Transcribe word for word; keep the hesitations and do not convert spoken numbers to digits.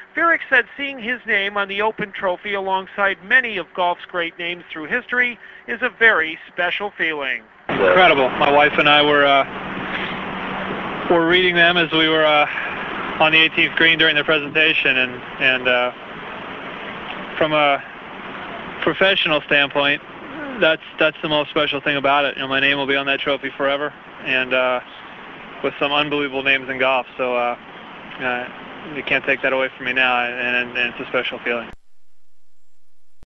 Furyk said seeing his name on the Open Trophy alongside many of golf's great names through history is a very special feeling. Incredible. My wife and I were uh, were reading them as we were uh, on the eighteenth green during the presentation, and and uh, from a professional standpoint, that's that's the most special thing about it. You know, my name will be on that trophy forever, and uh, with some unbelievable names in golf. So uh, uh, you can't take that away from me now, and, and it's a special feeling.